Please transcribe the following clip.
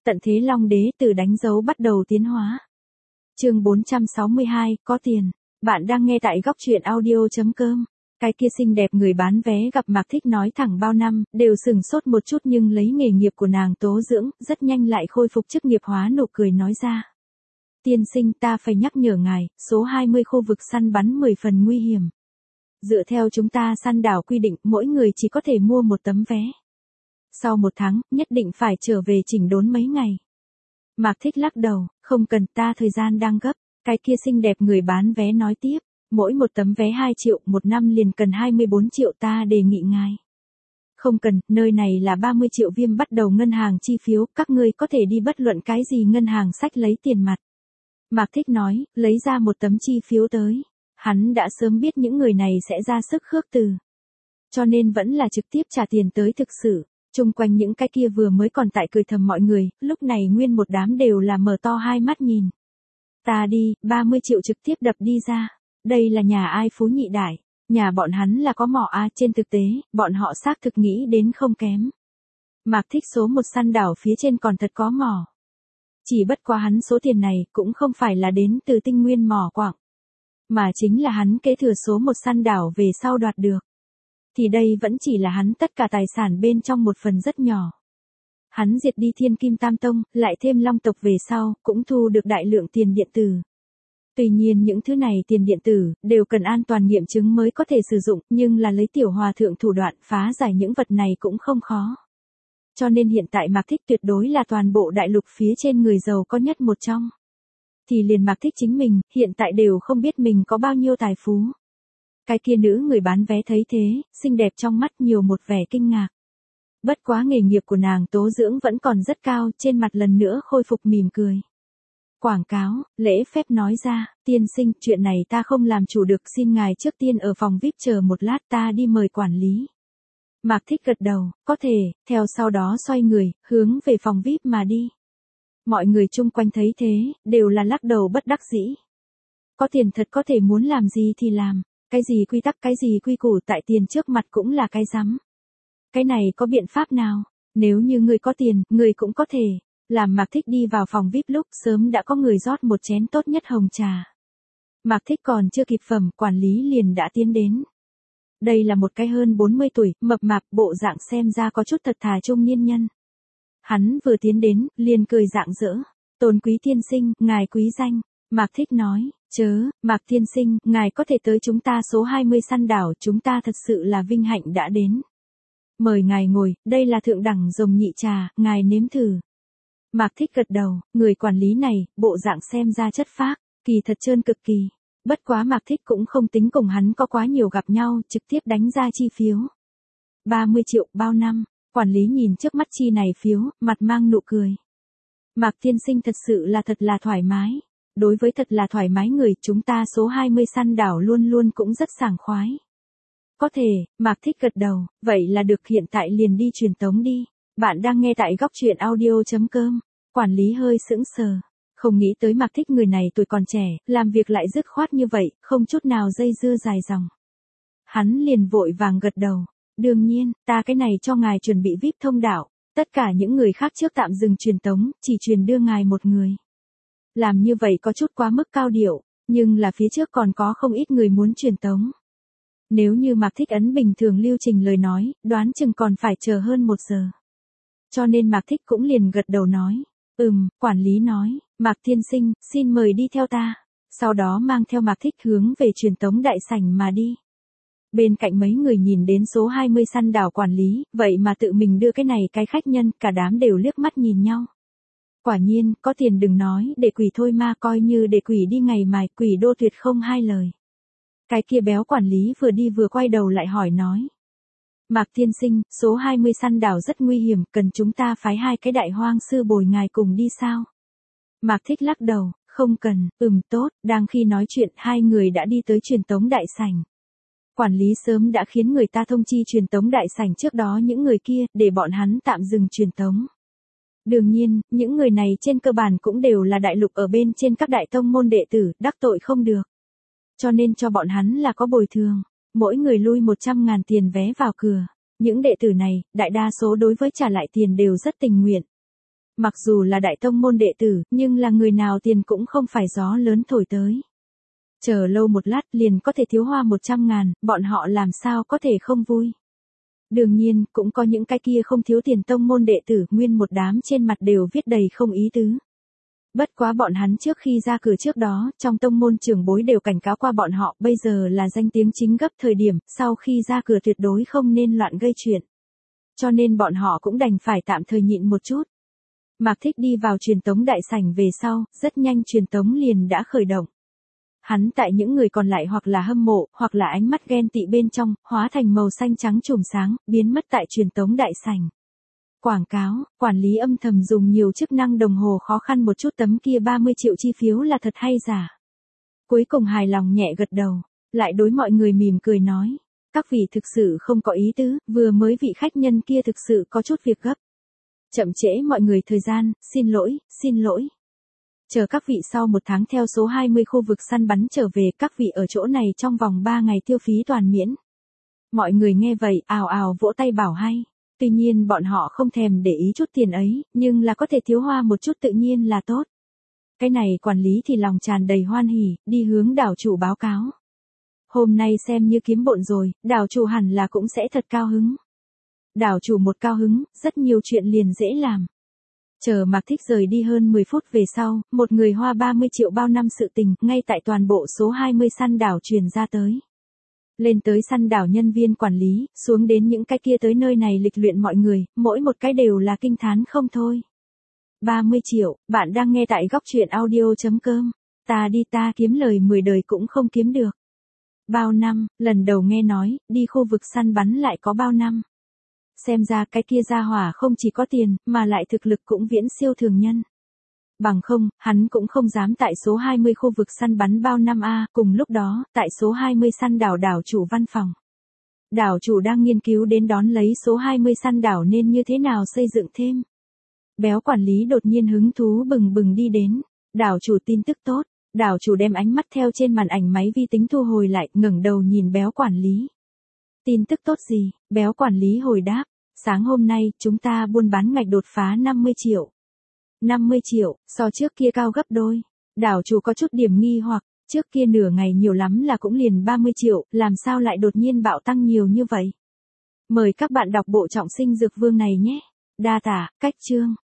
Tận thế Long Đế từ đánh dấu bắt đầu tiến hóa. Chương 462, có tiền. Bạn đang nghe tại góc truyện audio.com. Cái kia xinh đẹp người bán vé gặp Mạc Thích nói thẳng bao năm, đều sừng sốt một chút nhưng lấy nghề nghiệp của nàng tố dưỡng, rất nhanh lại khôi phục chức nghiệp hóa nụ cười nói ra. Tiên sinh, ta phải nhắc nhở ngài, số 20 khu vực săn bắn 10 phần nguy hiểm. Dựa theo chúng ta săn đảo quy định, mỗi người chỉ có thể mua một tấm vé. Sau 1 tháng, nhất định phải trở về chỉnh đốn mấy ngày. Mạc Thích lắc đầu, không cần, ta thời gian đang gấp. Cái kia xinh đẹp người bán vé nói tiếp, mỗi một tấm vé 2 triệu, 1 năm liền cần 24 triệu, ta đề nghị ngài. Không cần, nơi này là 30 triệu viêm bắt đầu ngân hàng chi phiếu, các ngươi có thể đi bất luận cái gì ngân hàng sách lấy tiền mặt. Mạc Thích nói, lấy ra một tấm chi phiếu tới. Hắn đã sớm biết những người này sẽ ra sức khước từ. Cho nên vẫn là trực tiếp trả tiền tới thực sự. Chung quanh những cái kia vừa mới còn tại cười thầm mọi người, lúc này nguyên một đám đều là mở to hai mắt nhìn. Ta đi, 30 triệu trực tiếp đập đi ra. Đây là nhà ai phú nhị đại. Nhà bọn hắn là có mỏ a, trên thực tế, bọn họ xác thực nghĩ đến không kém. Mạc Thích số 1 săn đảo phía trên còn thật có mỏ. Chỉ bất quá hắn số tiền này cũng không phải là đến từ tinh nguyên mỏ quặng, mà chính là hắn kế thừa số 1 săn đảo về sau đoạt được. Thì đây vẫn chỉ là hắn tất cả tài sản bên trong một phần rất nhỏ. Hắn diệt đi Thiên Kim Tam Tông, lại thêm Long tộc về sau, cũng thu được đại lượng tiền điện tử. Tuy nhiên những thứ này tiền điện tử, đều cần an toàn nghiệm chứng mới có thể sử dụng, nhưng là lấy tiểu hòa thượng thủ đoạn phá giải những vật này cũng không khó. Cho nên hiện tại Mạc Thích tuyệt đối là toàn bộ đại lục phía trên người giàu có nhất một trong. Thì liền Mạc Thích chính mình, hiện tại đều không biết mình có bao nhiêu tài phú. Cái kia nữ người bán vé thấy thế, xinh đẹp trong mắt nhiều một vẻ kinh ngạc. Bất quá nghề nghiệp của nàng tố dưỡng vẫn còn rất cao, trên mặt lần nữa khôi phục mỉm cười. Quảng cáo, lễ phép nói ra, tiên sinh, chuyện này ta không làm chủ được, xin ngài trước tiên ở phòng VIP chờ một lát, ta đi mời quản lý. Mạc Thích gật đầu, có thể, theo sau đó xoay người, hướng về phòng VIP mà đi. Mọi người chung quanh thấy thế, đều là lắc đầu bất đắc dĩ. Có tiền thật có thể muốn làm gì thì làm, cái gì quy tắc cái gì quy củ tại tiền trước mặt cũng là cái rắm. Cái này có biện pháp nào, nếu như người có tiền, người cũng có thể. Làm Mạc Thích đi vào phòng VIP lúc sớm đã có người rót một chén tốt nhất hồng trà. Mạc Thích còn chưa kịp phẩm, quản lý liền đã tiến đến. Đây là một cái hơn 40 tuổi, mập mạp, bộ dạng xem ra có chút thật thà trung niên nhân. Hắn vừa tiến đến, liền cười rạng rỡ. Tôn quý tiên sinh, ngài quý danh. Mạc Thích nói, chớ, Mạc tiên sinh, ngài có thể tới chúng ta số 20 săn đảo, chúng ta thật sự là vinh hạnh đã đến. Mời ngài ngồi, đây là thượng đẳng rồng nhị trà, ngài nếm thử. Mạc Thích gật đầu, người quản lý này, bộ dạng xem ra chất phác, kỳ thật trơn cực kỳ. Bất quá Mạc Thích cũng không tính cùng hắn có quá nhiều gặp nhau, trực tiếp đánh ra chi phiếu. 30 triệu, bao năm, quản lý nhìn trước mắt chi này phiếu, mặt mang nụ cười. Mạc tiên sinh thật sự là thoải mái. Đối với thật là thoải mái người, chúng ta số 20 săn đảo luôn luôn cũng rất sảng khoái. Có thể, Mạc Thích gật đầu, vậy là được, hiện tại liền đi truyền tống đi. Bạn đang nghe tại góc truyện audio.com. Quản lý hơi sững sờ. Không nghĩ tới Mạc Thích người này tuổi còn trẻ, làm việc lại dứt khoát như vậy, không chút nào dây dưa dài dòng. Hắn liền vội vàng gật đầu. Đương nhiên, ta cái này cho ngài chuẩn bị VIP thông đạo. Tất cả những người khác trước tạm dừng truyền tống, chỉ truyền đưa ngài một người. Làm như vậy có chút quá mức cao điệu, nhưng là phía trước còn có không ít người muốn truyền tống. Nếu như Mạc Thích ấn bình thường lưu trình lời nói, đoán chừng còn phải chờ hơn 1 giờ. Cho nên Mạc Thích cũng liền gật đầu nói. Quản lý nói, Mạc tiên sinh, xin mời đi theo ta. Sau đó mang theo Mạc Thích hướng về truyền tống đại sảnh mà đi. Bên cạnh mấy người nhìn đến số 20 săn đảo quản lý, vậy mà tự mình đưa cái này cái khách nhân, cả đám đều liếc mắt nhìn nhau. Quả nhiên, có tiền đừng nói, để quỷ thôi ma, coi như để quỷ đi ngày mài, quỷ đô tuyệt không hai lời. Cái kia béo quản lý vừa đi vừa quay đầu lại hỏi nói. Mạc tiên sinh, số 20 săn đảo rất nguy hiểm, cần chúng ta phái 2 cái đại hoang sư bồi ngài cùng đi sao? Mạc Thích lắc đầu, không cần, tốt, đang khi nói chuyện 2 người đã đi tới truyền tống đại sảnh. Quản lý sớm đã khiến người ta thông chi truyền tống đại sảnh trước đó những người kia, để bọn hắn tạm dừng truyền tống. Đương nhiên, những người này trên cơ bản cũng đều là đại lục ở bên trên các đại tông môn đệ tử, đắc tội không được. Cho nên cho bọn hắn là có bồi thường. Mỗi người lui 100.000 tiền vé vào cửa. Những đệ tử này, đại đa số đối với trả lại tiền đều rất tình nguyện. Mặc dù là đại tông môn đệ tử, nhưng là người nào tiền cũng không phải gió lớn thổi tới. Chờ lâu một lát liền có thể thiếu hoa 100.000, bọn họ làm sao có thể không vui. Đương nhiên, cũng có những cái kia không thiếu tiền tông môn đệ tử, nguyên một đám trên mặt đều viết đầy không ý tứ. Bất quá bọn hắn trước khi ra cửa trước đó, trong tông môn trưởng bối đều cảnh cáo qua bọn họ, bây giờ là danh tiếng chính gấp thời điểm, sau khi ra cửa tuyệt đối không nên loạn gây chuyện. Cho nên bọn họ cũng đành phải tạm thời nhịn một chút. Mạc Thích đi vào truyền tống đại sảnh về sau, rất nhanh truyền tống liền đã khởi động. Hắn tại những người còn lại hoặc là hâm mộ, hoặc là ánh mắt ghen tị bên trong, hóa thành màu xanh trắng chùm sáng, biến mất tại truyền tống đại sảnh. Quảng cáo, quản lý âm thầm dùng nhiều chức năng đồng hồ khó khăn một chút tấm kia 30 triệu chi phiếu là thật hay giả. Cuối cùng hài lòng nhẹ gật đầu, lại đối mọi người mỉm cười nói. Các vị thực sự không có ý tứ, vừa mới vị khách nhân kia thực sự có chút việc gấp. Chậm trễ mọi người thời gian, xin lỗi, xin lỗi. Chờ các vị sau 1 tháng theo số 20 khu vực săn bắn trở về, các vị ở chỗ này trong vòng 3 ngày tiêu phí toàn miễn. Mọi người nghe vậy, ào ào vỗ tay bảo hay. Tuy nhiên bọn họ không thèm để ý chút tiền ấy, nhưng là có thể thiếu hoa một chút tự nhiên là tốt. Cái này quản lý thì lòng tràn đầy hoan hỉ, đi hướng đảo chủ báo cáo. Hôm nay xem như kiếm bộn rồi, đảo chủ hẳn là cũng sẽ thật cao hứng. Đảo chủ một cao hứng, rất nhiều chuyện liền dễ làm. Chờ Mạc Thích rời đi hơn 10 phút về sau, một người hoa 30 triệu bao năm sự tình, ngay tại toàn bộ số 20 săn đảo truyền ra tới. Lên tới săn đảo nhân viên quản lý, xuống đến những cái kia tới nơi này lịch luyện mọi người, mỗi một cái đều là kinh thán không thôi. 30 triệu, bạn đang nghe tại góc truyện audio.com. Ta đi ta kiếm lời 10 đời cũng không kiếm được. Bao năm, lần đầu nghe nói, đi khu vực săn bắn lại có bao năm. Xem ra cái kia gia hỏa không chỉ có tiền, mà lại thực lực cũng viễn siêu thường nhân. Bằng không, hắn cũng không dám tại số 20 khu vực săn bắn bao năm a. Cùng lúc đó, tại số 20 săn đảo đảo chủ văn phòng. Đảo chủ đang nghiên cứu đến đón lấy số 20 săn đảo nên như thế nào xây dựng thêm. Béo quản lý đột nhiên hứng thú bừng bừng đi đến. Đảo chủ tin tức tốt. Đảo chủ đem ánh mắt theo trên màn ảnh máy vi tính thu hồi lại, ngẩng đầu nhìn béo quản lý. Tin tức tốt gì? Béo quản lý hồi đáp. Sáng hôm nay, chúng ta buôn bán ngạch đột phá 50 triệu. 50 triệu, so trước kia cao gấp đôi. Đảo chủ có chút điểm nghi hoặc, trước kia nửa ngày nhiều lắm là cũng liền 30 triệu, làm sao lại đột nhiên bạo tăng nhiều như vậy? Mời các bạn đọc bộ Trọng Sinh Dược Vương này nhé. Đa tả, cách chương.